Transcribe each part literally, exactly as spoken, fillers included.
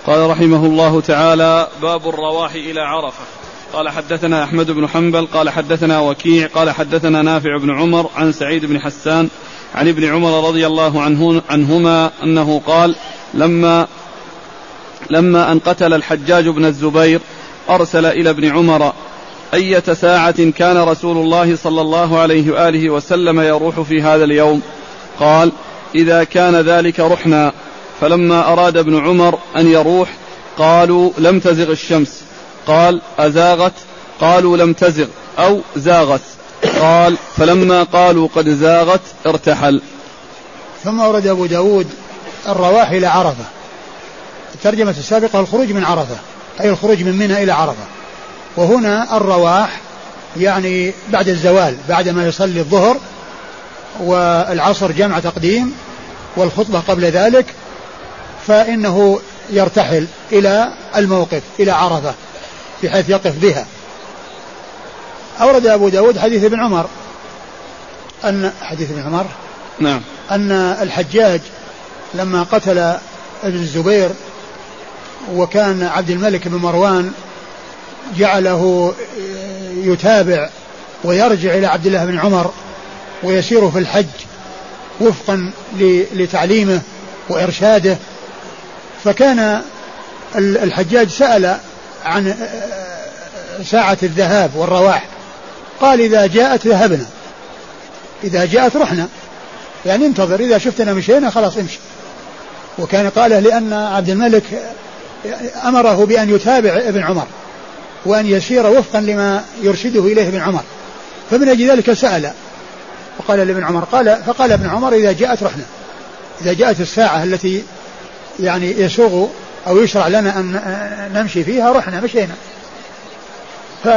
قال رحمه الله تعالى: باب الرواح إلى عرفة. قال حدثنا أحمد بن حنبل قال حدثنا وكيع قال حدثنا نافع بن عمر عن سعيد بن حسان عن ابن عمر رضي الله عنه عنهما أنه قال: لما لما أن قتل الحجاج بن الزبير أرسل إلى ابن عمر: أية ساعة كان رسول الله صلى الله عليه وآله وسلم يروح في هذا اليوم؟ قال: إذا كان ذلك رحنا. فلما أراد ابن عمر أن يروح قالوا: لم تزغ الشمس. قال: أزاغت؟ قالوا: لم تزغ أو زاغت. قال: فلما قالوا قد زاغت ارتحل. ثم أورد أبو داود الرواح إلى عرفة. الترجمة السابقة الخروج من عرفة، أي الخروج من منى إلى عرفة. وهنا الرواح يعني بعد الزوال، بعد ما يصلي الظهر والعصر جمع تقديم والخطبة قبل ذلك، فإنه يرتحل إلى الموقف إلى عرفة بحيث يقف بها. أورد أبو داود حديث ابن عمر أن حديث ابن عمر نعم أن الحجاج لما قتل ابن الزبير وكان عبد الملك بن مروان جعله يتابع ويرجع إلى عبد الله بن عمر ويسير في الحج وفقا لتعليمه وإرشاده، فكان الحجاج سأل عن ساعة الذهاب والرواح، قال: إذا جاءت ذهبنا، إذا جاءت رحنا، يعني انتظر، إذا شفتنا مشينا خلاص امشي. وكان قاله لأن عبد الملك أمره بأن يتابع ابن عمر وأن يسير وفقا لما يرشده إليه ابن عمر، فمن أجل ذلك سأل وقال لابن عمر، قال فقال ابن عمر: إذا جاءت رحنا، إذا جاءت الساعة التي يعني يسوغ أو يشرع لنا أن نمشي فيها رحنا مشينا. ف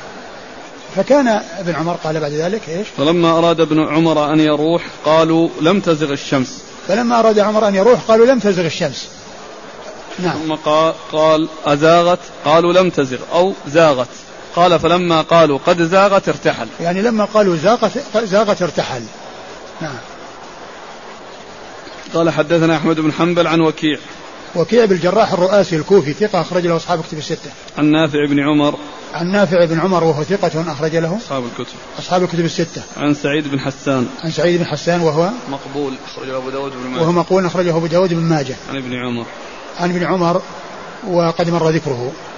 فكان ابن عمر قال بعد ذلك إيش؟ فلما أراد ابن عمر أن يروح قالوا: لم تزغ الشمس. فلما أراد عمر أن يروح قالوا: لم تزغ الشمس. نعم. ثم قال, قال أزاغت؟ قالوا: لم تزغ أو زاغت. قال: فلما قالوا قد زاغت ارتحل. يعني لما قالوا زاغت, زاغت ارتحل. نعم. قال حدثنا أحمد بن حنبل عن وكيع وكيع بالجراح الرؤاسي الكوفي ثقة أخرج له أصحاب الكتب الستة. عن نافع بن عمر عن نافع بن عمر وهو ثقة أخرج له أصحاب الكتب أصحاب الكتب الستة. عن سعيد بن حسان عن سعيد بن حسان وهو مقبول أخرجه أبو داود بن ماجه وهو مقبول أخرجه أبو داود بن ماجه. عن ابن عمر عن ابن عمر وقد مر ذكره.